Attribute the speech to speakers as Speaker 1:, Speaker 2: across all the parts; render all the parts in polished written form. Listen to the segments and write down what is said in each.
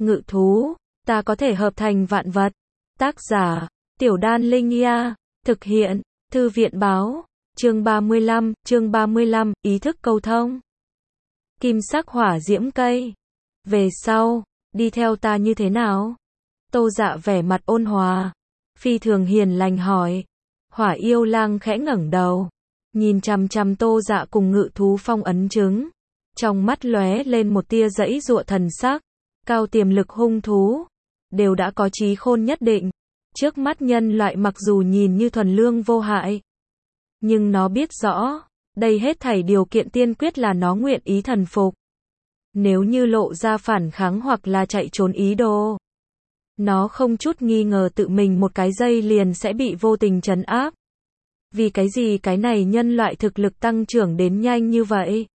Speaker 1: ngự thú, ta có thể hợp thành vạn vật. Tác giả, Tiểu Đan Linh Nha, thực hiện, Thư viện báo, chương 35, ý thức cầu thông. Kim sắc hỏa diễm cây. Về sau, đi theo ta như thế nào? Tô Dạ vẻ mặt ôn hòa, phi thường hiền lành hỏi. Hỏa yêu lang khẽ ngẩng đầu, nhìn chằm chằm Tô Dạ cùng ngự thú phong ấn chứng. Trong mắt lóe lên một tia giãy giụa thần sắc, cao tiềm lực hung thú, đều đã có trí khôn nhất định. Trước mắt nhân loại mặc dù nhìn như thuần lương vô hại, nhưng nó biết rõ, đây hết thảy điều kiện tiên quyết là nó nguyện ý thần phục. Nếu như lộ ra phản kháng hoặc là chạy trốn ý đồ, nó không chút nghi ngờ tự mình một cái giây liền sẽ bị vô tình trấn áp. Vì cái gì cái này nhân loại thực lực tăng trưởng đến nhanh như vậy?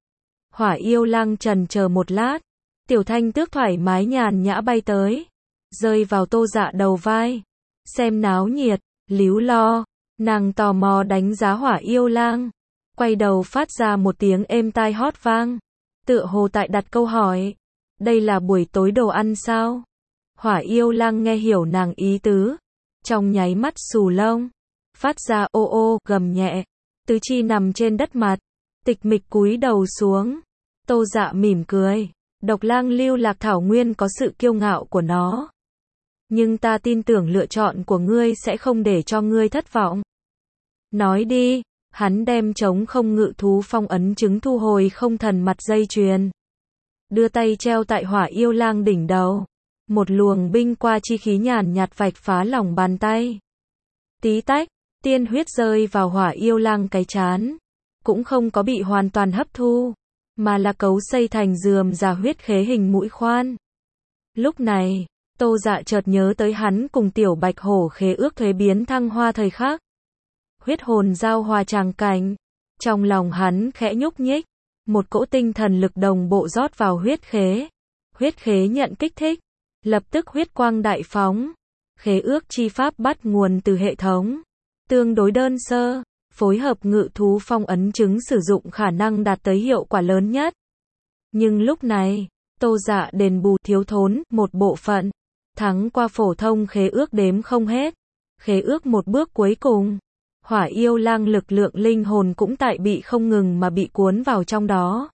Speaker 1: Hỏa yêu lang trần chờ một lát, tiểu thanh tước thoải mái nhàn nhã bay tới, rơi vào Tô Dạ đầu vai. Xem náo nhiệt, líu lo, nàng tò mò đánh giá hỏa yêu lang, quay đầu phát ra một tiếng êm tai hót vang, tựa hồ tại đặt câu hỏi, đây là buổi tối đồ ăn sao? Hỏa yêu lang nghe hiểu nàng ý tứ, trong nháy mắt xù lông, phát ra ô ô gầm nhẹ, tứ chi nằm trên đất mặt, tịch mịch cúi đầu xuống. Tô Dạ mỉm cười, độc lang lưu lạc thảo nguyên có sự kiêu ngạo của nó, nhưng ta tin tưởng lựa chọn của ngươi sẽ không để cho ngươi thất vọng. Nói đi. Hắn đem trống không ngự thú phong ấn chứng thu hồi không thần mặt dây chuyền, đưa tay treo tại hỏa yêu lang đỉnh đầu, một luồng binh qua chi khí nhàn nhạt vạch phá lòng bàn tay. Tí tách, tiên huyết rơi vào hỏa yêu lang cái trán, cũng không có bị hoàn toàn hấp thu, mà là cấu xây thành rườm rà huyết khế hình mũi khoan. Lúc này, Tô Dạ chợt nhớ tới hắn cùng tiểu bạch hổ khế ước thuế biến thăng hoa thời khắc. Huyết hồn giao hòa tràng cảnh, trong lòng hắn khẽ nhúc nhích, một cỗ tinh thần lực đồng bộ rót vào huyết khế nhận kích thích, lập tức huyết quang đại phóng. Khế ước chi pháp bắt nguồn từ hệ thống tương đối đơn sơ, phối hợp ngự thú phong ấn chứng sử dụng khả năng đạt tới hiệu quả lớn nhất. Nhưng lúc này, Tô Dạ đền bù thiếu thốn một bộ phận, thắng qua phổ thông khế ước đếm không hết. Khế ước một bước cuối cùng, hỏa yêu lang lực lượng linh hồn cũng tại bị không ngừng mà bị cuốn vào trong đó.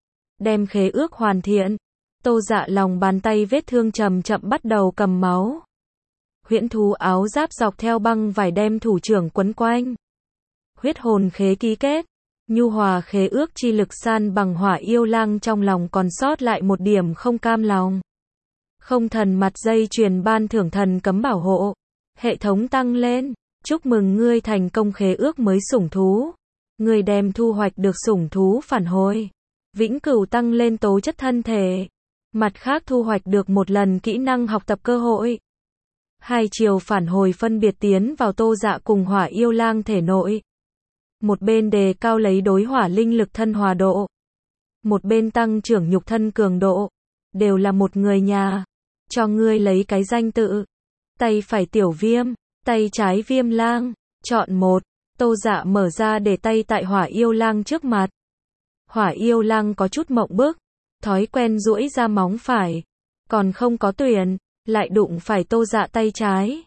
Speaker 1: Đem khế ước hoàn thiện, Tô Dạ lòng bàn tay vết thương chậm chậm bắt đầu cầm máu. Huyễn thú áo giáp dọc theo băng vải đem thủ trưởng quấn quanh. Huyết hồn khế ký kết, nhu hòa khế ước chi lực san bằng hỏa yêu lang trong lòng còn sót lại một điểm không cam lòng. Không thần mặt dây chuyền ban thưởng thần cấm bảo hộ. Hệ thống tăng lên. Chúc mừng ngươi thành công khế ước mới sủng thú. Ngươi đem thu hoạch được sủng thú phản hồi. Vĩnh cửu tăng lên tố chất thân thể. Mặt khác thu hoạch được một lần kỹ năng học tập cơ hội. Hai chiều phản hồi phân biệt tiến vào Tô Dạ cùng hỏa yêu lang thể nội. Một bên đề cao lấy đối hỏa linh lực thân hòa độ, một bên tăng trưởng nhục thân cường độ. Đều là một người nhà. Cho ngươi lấy cái danh tự. Tay phải tiểu viêm, tay trái viêm lang. Chọn một. Tô Dạ mở ra để tay tại hỏa yêu lang trước mặt. Hỏa yêu lang có chút mộng bức, thói quen duỗi ra móng phải, còn không có tuyển, lại đụng phải Tô Dạ tay trái.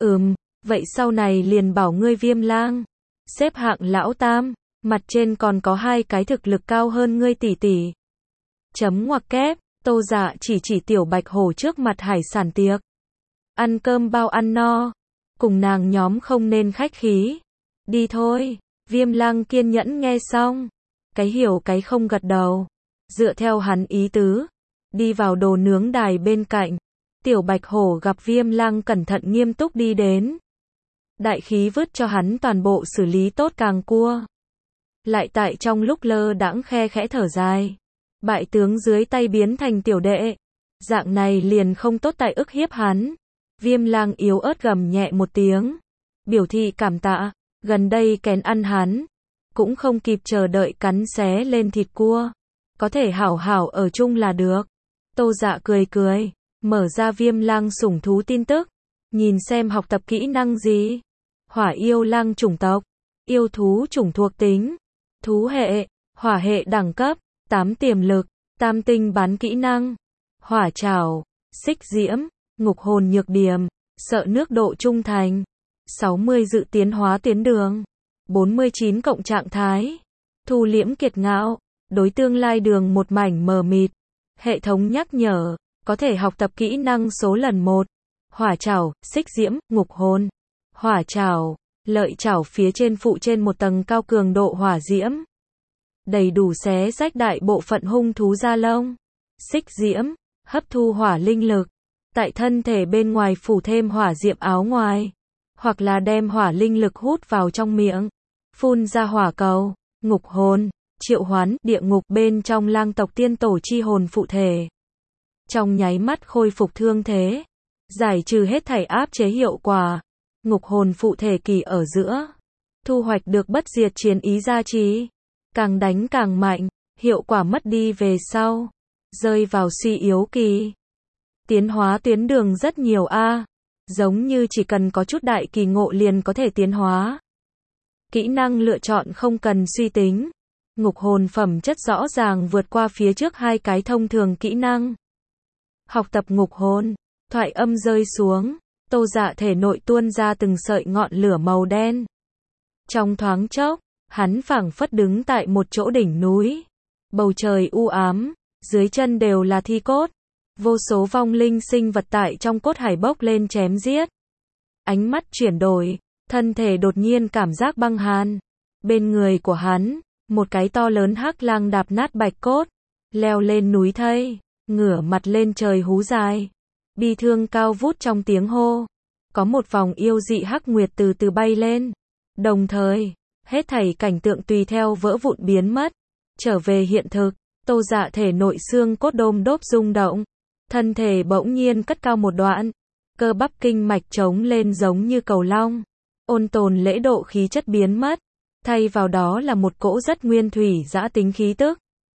Speaker 1: Vậy sau này liền bảo ngươi viêm lang. Xếp hạng lão tam, mặt trên còn có hai cái thực lực cao hơn ngươi tỷ tỷ. Chấm ngoặc kép, Tô Dạ chỉ tiểu bạch hổ trước mặt hải sản tiệc. Ăn cơm bao ăn no, cùng nàng nhóm không nên khách khí. Đi thôi, viêm lang kiên nhẫn nghe xong, cái hiểu cái không gật đầu. Dựa theo hắn ý tứ, đi vào đồ nướng đài bên cạnh. Tiểu bạch hổ gặp viêm lang cẩn thận nghiêm túc đi đến. Đại khí vứt cho hắn toàn bộ xử lý tốt càng cua. Lại tại trong lúc lơ đãng khe khẽ thở dài. Bại tướng dưới tay biến thành tiểu đệ. Dạng này liền không tốt tại ức hiếp hắn. Viêm lang yếu ớt gầm nhẹ một tiếng, biểu thị cảm tạ, gần đây kén ăn hắn, cũng không kịp chờ đợi cắn xé lên thịt cua. Có thể hảo hảo ở chung là được. Tô Dạ cười, mở ra viêm lang sủng thú tin tức, nhìn xem học tập kỹ năng gì. Hỏa yêu lang chủng tộc, yêu thú chủng thuộc tính, thú hệ, hỏa hệ đẳng cấp, 8 tiềm lực, tam tinh bán kỹ năng, hỏa trảo, xích diễm, ngục hồn nhược điểm, sợ nước độ trung thành. 60 dự tiến hóa tuyến đường. 49 cộng trạng thái. Thu liễm kiệt ngạo, đối tương lai đường một mảnh mờ mịt. Hệ thống nhắc nhở, có thể học tập kỹ năng số lần 1. Hỏa trảo, xích diễm, ngục hồn. Hỏa trảo, lợi trảo phía trên phụ trên một tầng cao cường độ hỏa diễm. Đầy đủ xé rách đại bộ phận hung thú da lông. Xích diễm, hấp thu hỏa linh lực. Tại thân thể bên ngoài phủ thêm hỏa diệm áo ngoài. Hoặc là đem hỏa linh lực hút vào trong miệng. Phun ra hỏa cầu. Ngục hồn, triệu hoán địa ngục bên trong lang tộc tiên tổ chi hồn phụ thể. Trong nháy mắt khôi phục thương thế. Giải trừ hết thảy áp chế hiệu quả. Ngục hồn phụ thể kỳ ở giữa. Thu hoạch được bất diệt chiến ý gia trì. Càng đánh càng mạnh, hiệu quả mất đi về sau. Rơi vào suy yếu kỳ. Tiến hóa tuyến đường rất nhiều a, giống như chỉ cần có chút đại kỳ ngộ liền có thể tiến hóa. Kỹ năng lựa chọn không cần suy tính. Ngục hồn phẩm chất rõ ràng vượt qua phía trước hai cái thông thường kỹ năng. Học tập ngục hồn, thoại âm rơi xuống, Tô Dạ thể nội tuôn ra từng sợi ngọn lửa màu đen. Trong thoáng chốc, hắn phảng phất đứng tại một chỗ đỉnh núi. Bầu trời u ám, dưới chân đều là thi cốt. Vô số vong linh sinh vật tại trong cốt hải bốc lên chém giết. Ánh mắt chuyển đổi, thân thể đột nhiên cảm giác băng hàn. Bên người của hắn, một cái to lớn hắc lang đạp nát bạch cốt, leo lên núi thây, ngửa mặt lên trời hú dài. Bi thương cao vút trong tiếng hô. Có một vòng yêu dị hắc nguyệt từ từ bay lên. Đồng thời, hết thảy cảnh tượng tùy theo vỡ vụn biến mất. Trở về hiện thực, Tô Dạ thể nội xương cốt đôm đốp rung động. Thân thể bỗng nhiên cất cao một đoạn. Cơ bắp kinh mạch trống lên giống như cầu long. Ôn tồn lễ độ khí chất biến mất. Thay vào đó là một cỗ rất nguyên thủy dã tính khí tức.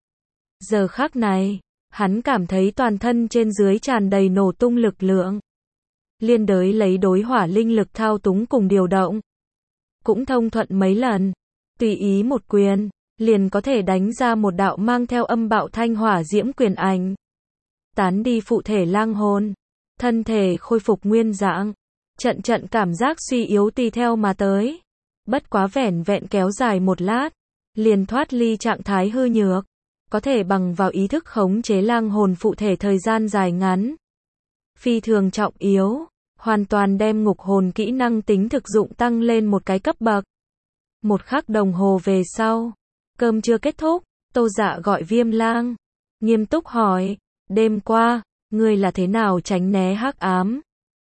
Speaker 1: Giờ khắc này, hắn cảm thấy toàn thân trên dưới tràn đầy nổ tung lực lượng. Liên đới lấy đối hỏa linh lực thao túng cùng điều động. Cũng thông thuận mấy lần. Tùy ý một quyền, liền có thể đánh ra một đạo mang theo âm bạo thanh hỏa diễm quyền ảnh. Tán đi phụ thể lang hồn. Thân thể khôi phục nguyên dạng. Trận trận cảm giác suy yếu tùy theo mà tới. Bất quá vẻn vẹn kéo dài một lát. Liền thoát ly trạng thái hư nhược. Có thể bằng vào ý thức khống chế lang hồn phụ thể thời gian dài ngắn. Phi thường trọng yếu. Hoàn toàn đem ngục hồn kỹ năng tính thực dụng tăng lên một cái cấp bậc. Một khắc đồng hồ về sau. Cơm chưa kết thúc. Tô Dạ gọi Viêm Lang. Nghiêm túc hỏi. Đêm qua, ngươi là thế nào tránh né hắc ám?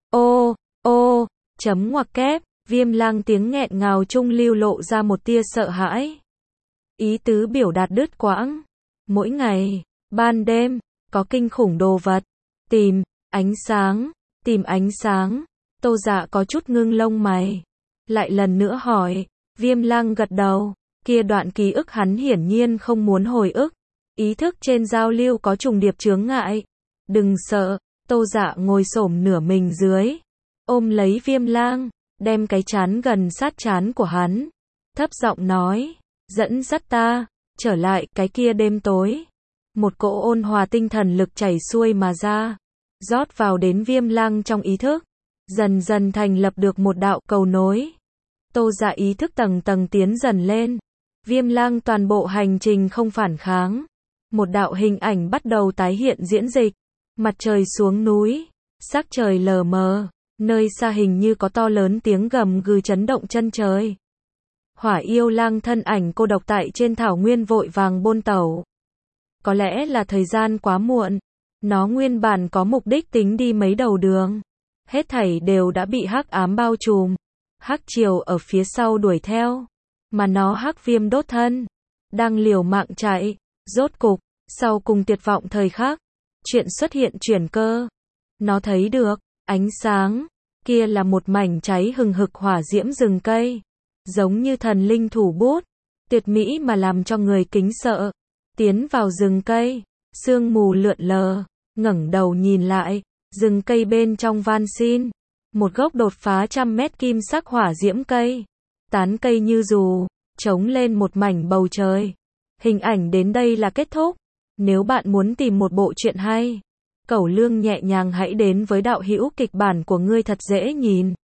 Speaker 1: Ô, chấm ngoặc kép. Viêm Lang tiếng nghẹn ngào trung lưu lộ ra một tia sợ hãi. Ý tứ biểu đạt đứt quãng. Mỗi ngày, ban đêm, có kinh khủng đồ vật. Tìm ánh sáng. Tô Dạ có chút ngưng lông mày. Lại lần nữa hỏi. Viêm Lang gật đầu. Kia đoạn ký ức hắn hiển nhiên không muốn hồi ức. Ý thức trên giao lưu có trùng điệp chướng ngại. Đừng sợ. Tô Dạ ngồi xổm nửa mình dưới. Ôm lấy Viêm Lang. Đem cái trán gần sát trán của hắn. Thấp giọng nói. Dẫn dắt ta. Trở lại cái kia đêm tối. Một cỗ ôn hòa tinh thần lực chảy xuôi mà ra. Rót vào đến Viêm Lang trong ý thức. Dần dần thành lập được một đạo cầu nối. Tô Dạ ý thức tầng tầng tiến dần lên. Viêm Lang toàn bộ hành trình không phản kháng. Một đạo hình ảnh bắt đầu tái hiện diễn dịch. Mặt trời xuống núi. Sắc trời lờ mờ. Nơi xa hình như có to lớn tiếng gầm gừ chấn động chân trời. Hỏa yêu lang thân ảnh cô độc tại trên thảo nguyên vội vàng bôn tẩu. Có lẽ là thời gian quá muộn. Nó nguyên bản có mục đích tính đi mấy đầu đường. Hết thảy đều đã bị hắc ám bao trùm. Hắc triều ở phía sau đuổi theo. Mà nó hắc viêm đốt thân. Đang liều mạng chạy. Rốt cục, sau cùng tuyệt vọng thời khắc. Chuyện xuất hiện chuyển cơ. Nó thấy được, ánh sáng. Kia là một mảnh cháy hừng hực hỏa diễm rừng cây. Giống như thần linh thủ bút. Tuyệt mỹ mà làm cho người kính sợ. Tiến vào rừng cây. Sương mù lượn lờ. Ngẩng đầu nhìn lại. Rừng cây bên trong van xin. Một gốc đột phá 100 mét kim sắc hỏa diễm cây. Tán cây như dù. Trống lên một mảnh bầu trời. Hình ảnh đến đây là kết thúc. Nếu bạn muốn tìm một bộ truyện hay. Cẩu Lương nhẹ nhàng hãy đến với đạo hữu kịch bản của ngươi thật dễ nhìn.